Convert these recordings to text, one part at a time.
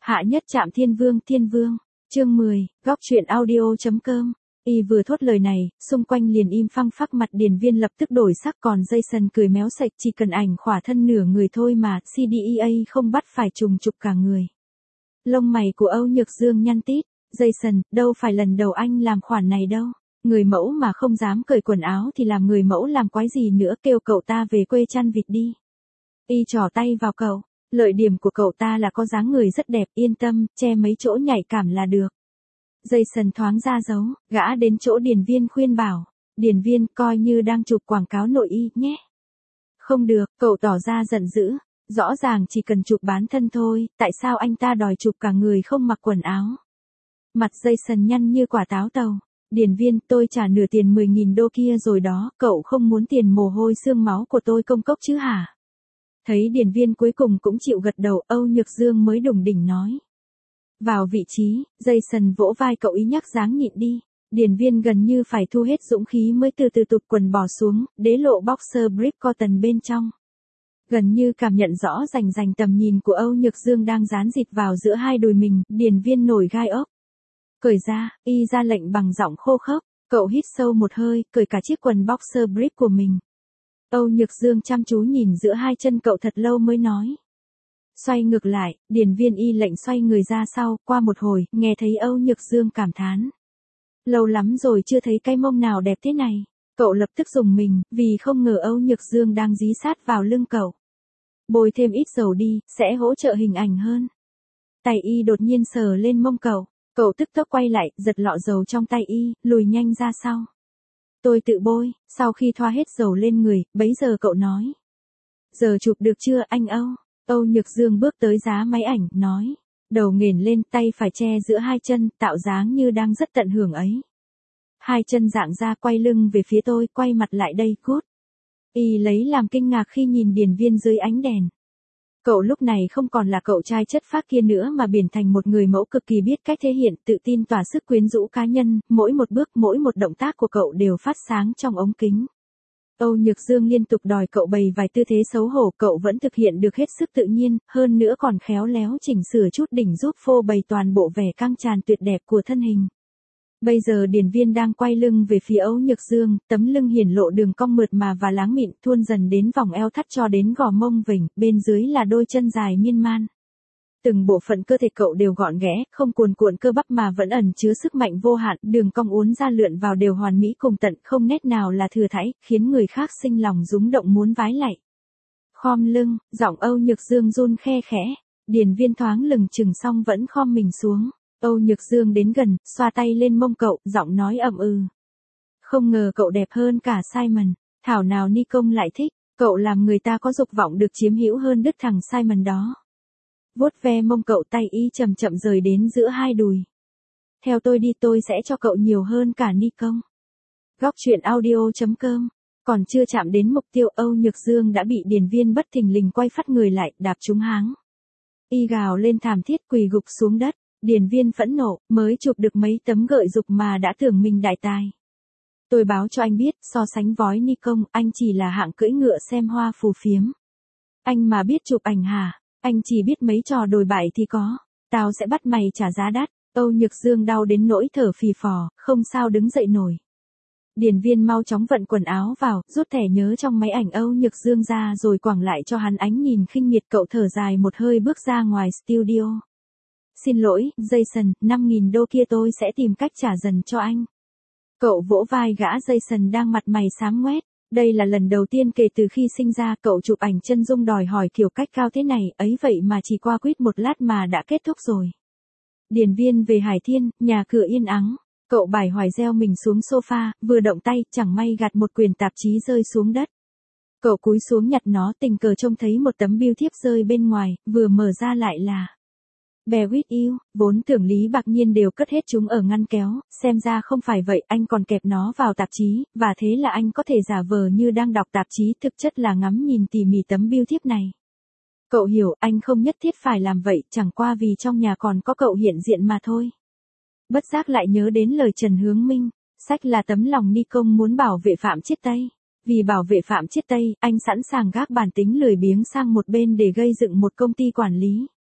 Hạ nhất trạm Thiên Vương, chương 10, góc truyện audio.com. Y vừa thốt lời này, xung quanh liền im phăng phắc, mặt Điền Viên lập tức đổi sắc, còn Jason cười méo sạch, chỉ cần ảnh khỏa thân nửa người thôi mà, CDEA không bắt phải trùng trục cả người. Lông mày của Âu Nhược Dương nhăn tít, Jason, đâu phải lần đầu anh làm khoản này đâu. Người mẫu mà không dám cởi quần áo thì làm người mẫu làm quái gì nữa, kêu cậu ta về quê chăn vịt đi. Y trỏ tay vào cậu. Lợi điểm của cậu ta là có dáng người rất đẹp, yên tâm, che mấy chỗ nhạy cảm là được. Jason thoáng ra dấu, gã đến chỗ Điền Viên khuyên bảo. Điền Viên, coi như đang chụp quảng cáo nội y nhé. Không được, cậu tỏ ra giận dữ. Rõ ràng chỉ cần chụp bán thân thôi, tại sao anh ta đòi chụp cả người không mặc quần áo? Mặt Jason nhăn như quả táo tàu. Điền Viên, tôi trả nửa tiền 10.000 đô kia rồi đó, cậu không muốn tiền mồ hôi xương máu của tôi công cốc chứ hả? Thấy Điền Viên cuối cùng cũng chịu gật đầu, Âu Nhược Dương mới đủng đỉnh nói. Vào vị trí, Jason vỗ vai cậu, ý nhắc dáng nhịn đi. Điền Viên gần như phải thu hết dũng khí mới từ từ tụt quần bỏ xuống, đế lộ boxer brief cotton bên trong. Gần như cảm nhận rõ rành tầm nhìn của Âu Nhược Dương đang dán dịt vào giữa hai đùi mình, Điền Viên nổi gai ốc. Cởi ra, y ra lệnh bằng giọng khô khốc, cậu hít sâu một hơi, cởi cả chiếc quần boxer brief của mình. Âu Nhược Dương chăm chú nhìn giữa hai chân cậu thật lâu mới nói. Xoay ngược lại, Điền Viên y lệnh xoay người ra sau, qua một hồi, nghe thấy Âu Nhược Dương cảm thán. Lâu lắm rồi chưa thấy cái mông nào đẹp thế này. Cậu lập tức rùng mình, vì không ngờ Âu Nhược Dương đang dí sát vào lưng cậu. Bôi thêm ít dầu đi, sẽ hỗ trợ hình ảnh hơn. Tay y đột nhiên sờ lên mông cậu. Cậu tức tốc quay lại, giật lọ dầu trong tay y, lùi nhanh ra sau. Tôi tự bôi, sau khi thoa hết dầu lên người, bấy giờ cậu nói. Giờ chụp được chưa anh Âu? Âu Nhược Dương bước tới giá máy ảnh, nói. Đầu nghển lên, tay phải che giữa hai chân, tạo dáng như đang rất tận hưởng ấy. Hai chân dạng ra, quay lưng về phía tôi, quay mặt lại đây, cút. Y lấy làm kinh ngạc khi nhìn Điền Viên dưới ánh đèn. Cậu lúc này không còn là cậu trai chất phác kia nữa mà biến thành một người mẫu cực kỳ biết cách thể hiện, tự tin tỏa sức quyến rũ cá nhân, mỗi một bước, mỗi một động tác của cậu đều phát sáng trong ống kính. Âu Nhược Dương liên tục đòi cậu bày vài tư thế xấu hổ, cậu vẫn thực hiện được hết sức tự nhiên, hơn nữa còn khéo léo chỉnh sửa chút đỉnh giúp phô bày toàn bộ vẻ căng tràn tuyệt đẹp của thân hình. Bây giờ Điền Viên đang quay lưng về phía Âu Nhược Dương, tấm lưng hiển lộ đường cong mượt mà và láng mịn, thuôn dần đến vòng eo thắt cho đến gò mông vểnh, bên dưới là đôi chân dài miên man. Từng bộ phận cơ thể cậu đều gọn ghẽ, không cuồn cuộn cơ bắp mà vẫn ẩn chứa sức mạnh vô hạn, đường cong uốn ra lượn vào đều hoàn mỹ cùng tận, không nét nào là thừa thãi, khiến người khác sinh lòng rúng động muốn vái lạy. Khom lưng, giọng Âu Nhược Dương run khe khẽ, Điền Viên thoáng lừng chừng xong vẫn khom mình xuống. Âu Nhược Dương đến gần, xoa tay lên mông cậu, giọng nói ậm ừ. Không ngờ cậu đẹp hơn cả Simon, thảo nào Ni Công lại thích, cậu làm người ta có dục vọng được chiếm hữu hơn đứt thằng Simon đó. Vuốt ve mông cậu, tay y chậm chậm rời đến giữa hai đùi. Theo tôi đi, tôi sẽ cho cậu nhiều hơn cả Ni Công. Góc truyện audio.com. Còn chưa chạm đến mục tiêu, Âu Nhược Dương đã bị Điền Viên bất thình lình quay phát người lại, đạp trúng háng. Y gào lên thảm thiết, quỳ gục xuống đất. Điền Viên phẫn nộ, mới chụp được mấy tấm gợi dục mà đã tưởng mình đại tài. Tôi báo cho anh biết, so sánh với Ni Công, anh chỉ là hạng cưỡi ngựa xem hoa phù phiếm. Anh mà biết chụp ảnh hả? Anh chỉ biết mấy trò đồi bại thì có. Tao sẽ bắt mày trả giá đắt. Âu Nhược Dương đau đến nỗi thở phì phò, không sao đứng dậy nổi. Điền Viên mau chóng vận quần áo vào, rút thẻ nhớ trong máy ảnh Âu Nhược Dương ra rồi quẳng lại cho hắn ánh nhìn khinh miệt, cậu thở dài một hơi bước ra ngoài studio. Xin lỗi, Jason, 5.000 đô kia tôi sẽ tìm cách trả dần cho anh. Cậu vỗ vai gã Jason đang mặt mày xám ngoét. Đây là lần đầu tiên kể từ khi sinh ra cậu chụp ảnh chân dung đòi hỏi kiểu cách cao thế này, ấy vậy mà chỉ qua quýt một lát mà đã kết thúc rồi. Điền Viên về Hải Thiên, nhà cửa yên ắng. Cậu bài hoài gieo mình xuống sofa, vừa động tay, chẳng may gạt một quyển tạp chí rơi xuống đất. Cậu cúi xuống nhặt nó, tình cờ trông thấy một tấm bưu thiếp rơi bên ngoài, vừa mở ra lại là Bear with you, vốn tưởng Lý Bạc Nhiên đều cất hết chúng ở ngăn kéo, xem ra không phải vậy, anh còn kẹp nó vào tạp chí, và thế là anh có thể giả vờ như đang đọc tạp chí, thực chất là ngắm nhìn tỉ mỉ tấm bưu thiếp này. Cậu hiểu, anh không nhất thiết phải làm vậy, chẳng qua vì trong nhà còn có cậu hiện diện mà thôi. Bất giác lại nhớ đến lời Trần Hướng Minh, sách là tấm lòng Ni Công muốn bảo vệ Phạm Chiết Tây. Vì bảo vệ Phạm Chiết Tây, anh sẵn sàng gác bản tính lười biếng sang một bên để gây dựng một công ty quản lý.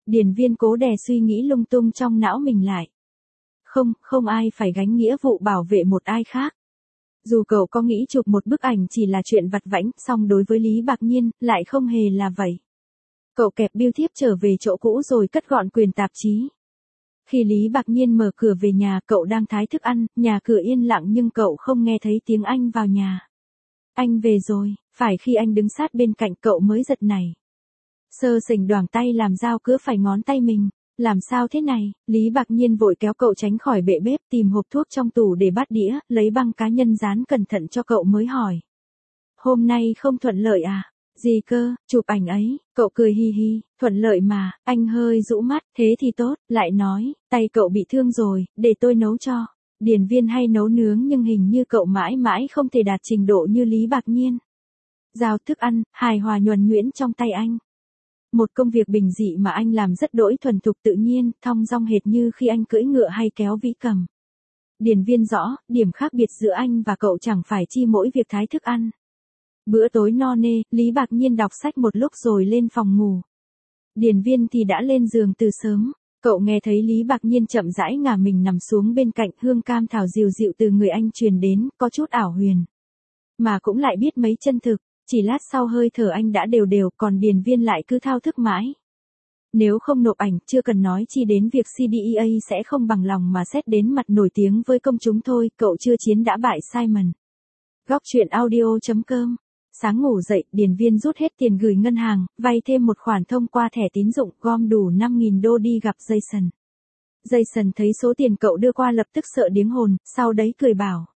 Điền Viên cố đè suy nghĩ lung tung trong não mình lại. Không ai phải gánh nghĩa vụ bảo vệ một ai khác. Dù cậu có nghĩ chụp một bức ảnh chỉ là chuyện vặt vãnh, song đối với Lý Bạc Nhiên, lại không hề là vậy. Cậu kẹp bưu thiếp trở về chỗ cũ rồi cất gọn quyển tạp chí. Khi Lý Bạc Nhiên mở cửa về nhà, cậu đang thái thức ăn, nhà cửa yên lặng nhưng cậu không nghe thấy tiếng anh vào nhà. Anh về rồi, phải khi anh đứng sát bên cạnh cậu mới giật nảy. Sơ sỉnh đoảng tay làm dao cứa phải ngón tay mình. Làm sao thế này? Lý Bạc Nhiên vội kéo cậu tránh khỏi bệ bếp, tìm hộp thuốc trong tủ để bát đĩa, lấy băng cá nhân dán cẩn thận cho cậu mới hỏi. Hôm nay không thuận lợi à? Gì cơ, chụp ảnh ấy, cậu cười hi hi, thuận lợi mà, anh hơi rũ mắt, thế thì tốt, lại nói, tay cậu bị thương rồi, để tôi nấu cho. Điền Viên hay nấu nướng nhưng hình như cậu mãi mãi không thể đạt trình độ như Lý Bạc Nhiên. Giao thức ăn, hài hòa nhuần nhuyễn trong tay anh. Một công việc bình dị mà anh làm rất đỗi thuần thục tự nhiên, thong dong hệt như khi anh cưỡi ngựa hay kéo vĩ cầm. Điền Viên rõ, điểm khác biệt giữa anh và cậu chẳng phải chi mỗi việc thái thức ăn. Bữa tối no nê, Lý Bạc Nhiên đọc sách một lúc rồi lên phòng ngủ. Điền Viên thì đã lên giường từ sớm. Cậu nghe thấy Lý Bạc Nhiên chậm rãi ngả mình nằm xuống bên cạnh, hương cam thảo dịu dịu từ người anh truyền đến, có chút ảo huyền. Mà cũng lại biết mấy chân thực. Chỉ lát sau hơi thở anh đã đều đều, còn Điền Viên lại cứ thao thức mãi. Nếu không nộp ảnh, chưa cần nói chi đến việc CDEA sẽ không bằng lòng mà xét đến mặt nổi tiếng với công chúng thôi, cậu chưa chiến đã bại Simon. Góc truyện audio.com. Sáng ngủ dậy, Điền Viên rút hết tiền gửi ngân hàng, vay thêm một khoản thông qua thẻ tín dụng, gom đủ 5.000 đô đi gặp Jason. Jason thấy số tiền cậu đưa qua lập tức sợ điếng hồn, sau đấy cười bảo.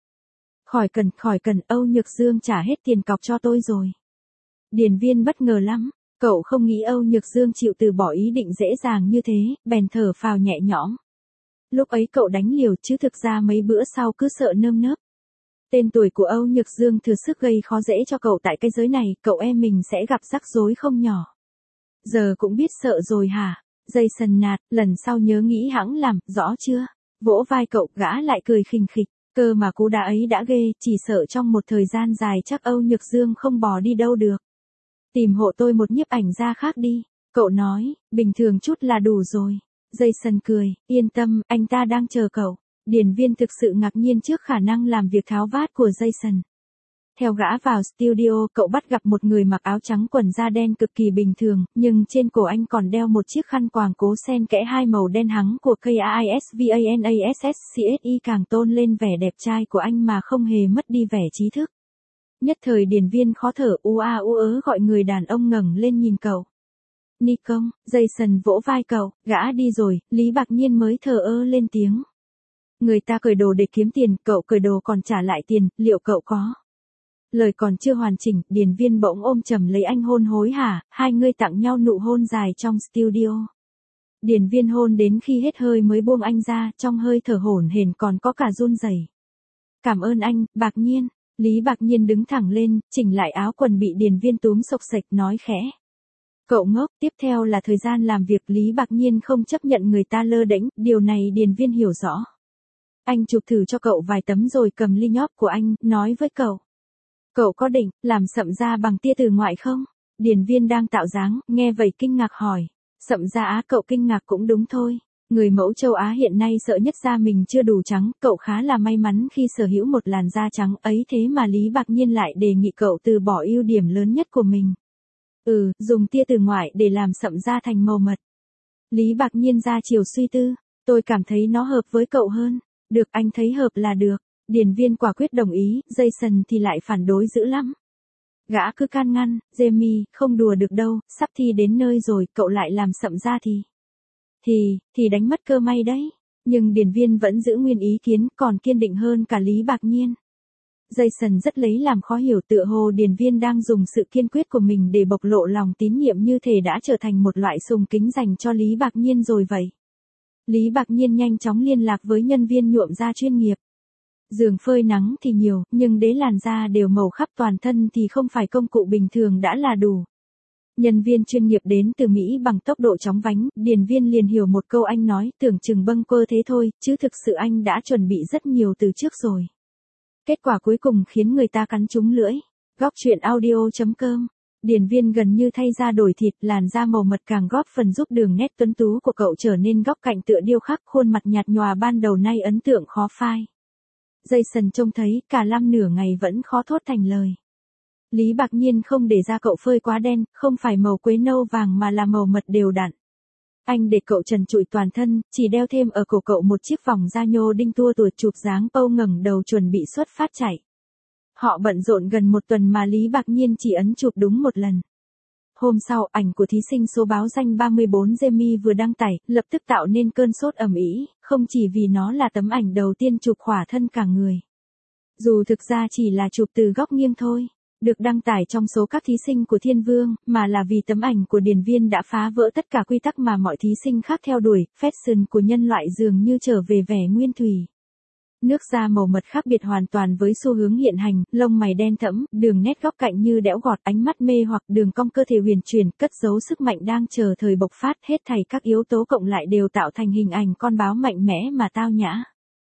Khỏi cần, Âu Nhược Dương trả hết tiền cọc cho tôi rồi. Điền Viên bất ngờ lắm, cậu không nghĩ Âu Nhược Dương chịu từ bỏ ý định dễ dàng như thế, bèn thở phào nhẹ nhõm. Lúc ấy cậu đánh liều chứ thực ra mấy bữa sau cứ sợ nơm nớp. Tên tuổi của Âu Nhược Dương thừa sức gây khó dễ cho cậu tại cái giới này, cậu em mình sẽ gặp rắc rối không nhỏ. Giờ cũng biết sợ rồi hả? Jason nạt, lần sau nhớ nghĩ hẵng làm, rõ chưa? Vỗ vai cậu, gã lại cười khình khịch. Cơ mà cú đá ấy đã ghê, chỉ sợ trong một thời gian dài chắc Âu Nhược Dương không bỏ đi đâu được. Tìm hộ tôi một nhiếp ảnh gia khác đi. Cậu nói, bình thường chút là đủ rồi. Jason cười, yên tâm, anh ta đang chờ cậu. Điền Viên thực sự ngạc nhiên trước khả năng làm việc tháo vát của Jason. Theo gã vào studio, cậu bắt gặp một người mặc áo trắng quần da đen cực kỳ bình thường, nhưng trên cổ anh còn đeo một chiếc khăn quàng cố xen kẽ hai màu đen hắng của KAISVANASSCSI càng tôn lên vẻ đẹp trai của anh mà không hề mất đi vẻ trí thức. Nhất thời Điền Viên khó thở ú ớ gọi người đàn ông ngẩng lên nhìn cậu. Nikon, Jason vỗ vai cậu, gã đi rồi, Lý Bạc Nhiên mới thờ ơ lên tiếng. Người ta cởi đồ để kiếm tiền, cậu cởi đồ còn trả lại tiền, liệu cậu có? Lời còn chưa hoàn chỉnh, Điền Viên bỗng ôm chầm lấy anh hôn hối hả, hai người tặng nhau nụ hôn dài trong studio. Điền Viên hôn đến khi hết hơi mới buông anh ra, trong hơi thở hổn hển còn có cả run rẩy. Cảm ơn anh, Bạc Nhiên. Lý Bạc Nhiên đứng thẳng lên, chỉnh lại áo quần bị Điền Viên túm xộc xệch nói khẽ. Cậu ngốc, tiếp theo là thời gian làm việc. Lý Bạc Nhiên không chấp nhận người ta lơ đễnh, điều này Điền Viên hiểu rõ. Anh chụp thử cho cậu vài tấm rồi cầm ly nhóp của anh, nói với cậu. Cậu có định, làm sậm da bằng tia từ ngoại không? Điền Viên đang tạo dáng, nghe vậy kinh ngạc hỏi. Sậm da á? Cậu kinh ngạc cũng đúng thôi. Người mẫu châu Á hiện nay sợ nhất da mình chưa đủ trắng, cậu khá là may mắn khi sở hữu một làn da trắng ấy, thế mà Lý Bạc Nhiên lại đề nghị cậu từ bỏ ưu điểm lớn nhất của mình. Dùng tia từ ngoại để làm sậm da thành màu mật. Lý Bạc Nhiên ra chiều suy tư, tôi cảm thấy nó hợp với cậu hơn. Được, anh thấy hợp là được. Điền Viên quả quyết đồng ý, Jason thì lại phản đối dữ lắm. Gã cứ can ngăn, Jamie, không đùa được đâu, sắp thi đến nơi rồi, cậu lại làm sậm da thì đánh mất cơ may đấy. Nhưng Điền Viên vẫn giữ nguyên ý kiến, còn kiên định hơn cả Lý Bạc Nhiên. Jason rất lấy làm khó hiểu, tựa hồ Điền Viên đang dùng sự kiên quyết của mình để bộc lộ lòng tín nhiệm, như thể đã trở thành một loại sùng kính dành cho Lý Bạc Nhiên rồi vậy. Lý Bạc Nhiên nhanh chóng liên lạc với nhân viên nhuộm da chuyên nghiệp. Giường phơi nắng thì nhiều, nhưng đế làn da đều màu khắp toàn thân thì không phải công cụ bình thường đã là đủ. Nhân viên chuyên nghiệp đến từ Mỹ bằng tốc độ chóng vánh, Điền Viên liền hiểu một câu anh nói, tưởng chừng bâng quơ thế thôi, chứ thực sự anh đã chuẩn bị rất nhiều từ trước rồi. Kết quả cuối cùng khiến người ta cắn trúng lưỡi. Góc truyện audio.com Điền Viên gần như thay da đổi thịt, làn da màu mật càng góp phần giúp đường nét tuấn tú của cậu trở nên góc cạnh tựa điêu khắc, khuôn mặt nhạt nhòa ban đầu nay ấn tượng khó phai. Jason trông thấy, cả lăm nửa ngày vẫn khó thốt thành lời. Lý Bạc Nhiên không để da cậu phơi quá đen, không phải màu quế nâu vàng mà là màu mật đều đặn. Anh để cậu trần trụi toàn thân, chỉ đeo thêm ở cổ cậu một chiếc vòng da nhô đinh tua tuột chụp dáng Pâu ngẩng đầu chuẩn bị xuất phát chạy. Họ bận rộn gần một tuần mà Lý Bạc Nhiên chỉ ấn chụp đúng một lần. Hôm sau, ảnh của thí sinh số báo danh 34 Jamie vừa đăng tải, lập tức tạo nên cơn sốt ầm ĩ, không chỉ vì nó là tấm ảnh đầu tiên chụp khỏa thân cả người. Dù thực ra chỉ là chụp từ góc nghiêng thôi, được đăng tải trong số các thí sinh của Thiên Vương, mà là vì tấm ảnh của Điền Viên đã phá vỡ tất cả quy tắc mà mọi thí sinh khác theo đuổi, fashion của nhân loại dường như trở về vẻ nguyên thủy. Nước da màu mật khác biệt hoàn toàn với xu hướng hiện hành, lông mày đen thẫm, đường nét góc cạnh như đẽo gọt, ánh mắt mê hoặc, đường cong cơ thể huyền chuyển, cất giấu sức mạnh đang chờ thời bộc phát, hết thảy các yếu tố cộng lại đều tạo thành hình ảnh con báo mạnh mẽ mà tao nhã.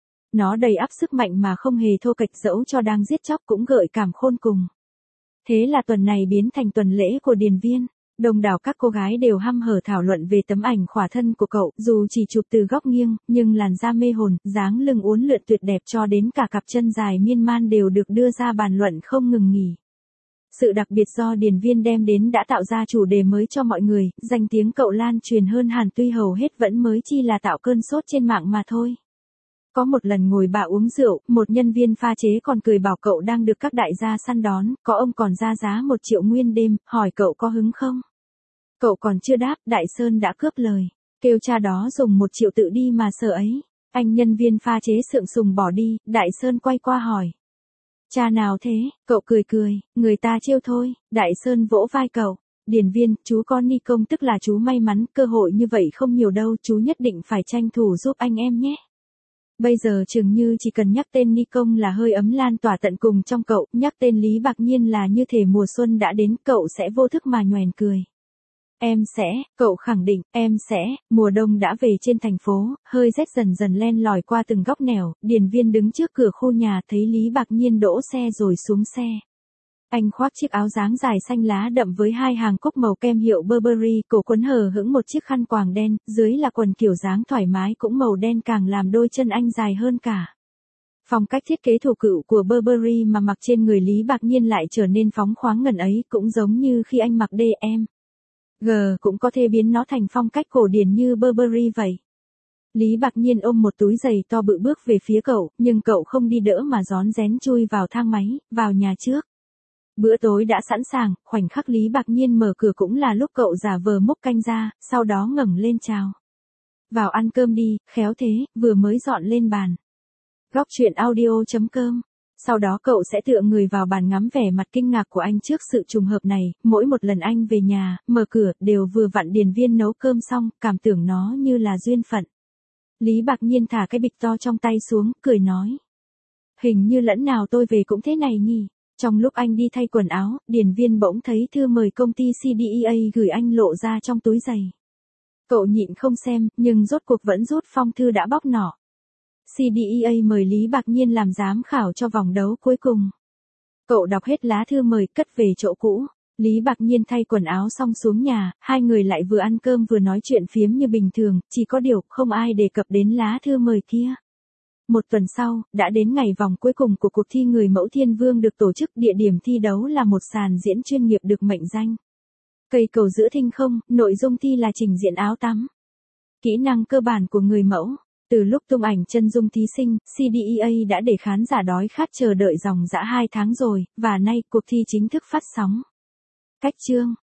Nó đầy ắp sức mạnh mà không hề thô kệch, dẫu cho đang giết chóc cũng gợi cảm khôn cùng. Thế là tuần này biến thành tuần lễ của Điền Viên. Đông đảo các cô gái đều hăm hở thảo luận về tấm ảnh khỏa thân của cậu, dù chỉ chụp từ góc nghiêng, nhưng làn da mê hồn, dáng lưng uốn lượn tuyệt đẹp cho đến cả cặp chân dài miên man đều được đưa ra bàn luận không ngừng nghỉ. Sự đặc biệt do Điền Viên đem đến đã tạo ra chủ đề mới cho mọi người, danh tiếng cậu lan truyền hơn hẳn, tuy hầu hết vẫn mới chỉ là tạo cơn sốt trên mạng mà thôi. Có một lần ngồi bạ uống rượu, một nhân viên pha chế còn cười bảo cậu đang được các đại gia săn đón, có ông còn ra giá 1 triệu nguyên đêm, hỏi cậu có hứng không? Cậu còn chưa đáp, Đại Sơn đã cướp lời, kêu cha đó dùng 1 triệu tự đi mà sợ ấy. Anh nhân viên pha chế sượng sùng bỏ đi, Đại Sơn quay qua hỏi. Cha nào thế? Cậu cười cười, người ta trêu thôi. Đại Sơn vỗ vai cậu. Điền Viên, chú con Ni Công tức là chú may mắn, cơ hội như vậy không nhiều đâu, chú nhất định phải tranh thủ giúp anh em nhé. Bây giờ chừng như chỉ cần nhắc tên Ni Công là hơi ấm lan tỏa tận cùng trong cậu, nhắc tên Lý Bạc Nhiên là như thể mùa xuân đã đến, cậu sẽ vô thức mà nhoẻn cười. Em sẽ, cậu khẳng định, em sẽ, mùa đông đã về trên thành phố, hơi rét dần dần len lỏi qua từng góc nẻo, Điền Viên đứng trước cửa khu nhà thấy Lý Bạc Nhiên đỗ xe rồi xuống xe. Anh khoác chiếc áo dáng dài xanh lá đậm với 2 hàng cúc màu kem hiệu Burberry, cổ quấn hờ hững một chiếc khăn quàng đen, dưới là quần kiểu dáng thoải mái cũng màu đen càng làm đôi chân anh dài hơn cả. Phong cách thiết kế thủ cựu của Burberry mà mặc trên người Lý Bạc Nhiên lại trở nên phóng khoáng ngần ấy, cũng giống như khi anh mặc DM. Cũng có thể biến nó thành phong cách cổ điển như Burberry vậy. Lý Bạc Nhiên ôm một túi giày to bự bước về phía cậu, nhưng cậu không đi đỡ mà rón rén chui vào thang máy, vào nhà trước. Bữa tối đã sẵn sàng, khoảnh khắc Lý Bạc Nhiên mở cửa cũng là lúc cậu giả vờ múc canh ra, sau đó ngẩng lên chào. Vào ăn cơm đi, khéo thế, vừa mới dọn lên bàn. Góc truyện audio.com. Sau đó cậu sẽ tựa người vào bàn ngắm vẻ mặt kinh ngạc của anh trước sự trùng hợp này, mỗi một lần anh về nhà, mở cửa, đều vừa vặn Điền Viên nấu cơm xong, cảm tưởng nó như là duyên phận. Lý Bạc Nhiên thả cái bịch to trong tay xuống, cười nói. Hình như lẫn nào tôi về cũng thế này nhỉ. Trong lúc anh đi thay quần áo, Điền Viên bỗng thấy thư mời công ty CDEA gửi anh lộ ra trong túi giày. Cậu nhịn không xem, nhưng rốt cuộc vẫn rút phong thư đã bóc nỏ. CDEA mời Lý Bạc Nhiên làm giám khảo cho vòng đấu cuối cùng. Cậu đọc hết lá thư mời, cất về chỗ cũ. Lý Bạc Nhiên thay quần áo xong xuống nhà, hai người lại vừa ăn cơm vừa nói chuyện phiếm như bình thường, chỉ có điều không ai đề cập đến lá thư mời kia. Một tuần sau, đã đến ngày vòng cuối cùng của cuộc thi người mẫu Thiên Vương được tổ chức, địa điểm thi đấu là một sàn diễn chuyên nghiệp được mệnh danh. Cây cầu giữa thinh không, nội dung thi là trình diễn áo tắm. Kỹ năng cơ bản của người mẫu. Từ lúc tung ảnh chân dung thí sinh, CDEA đã để khán giả đói khát chờ đợi dòng dã 2 tháng rồi, và nay cuộc thi chính thức phát sóng. Cách chương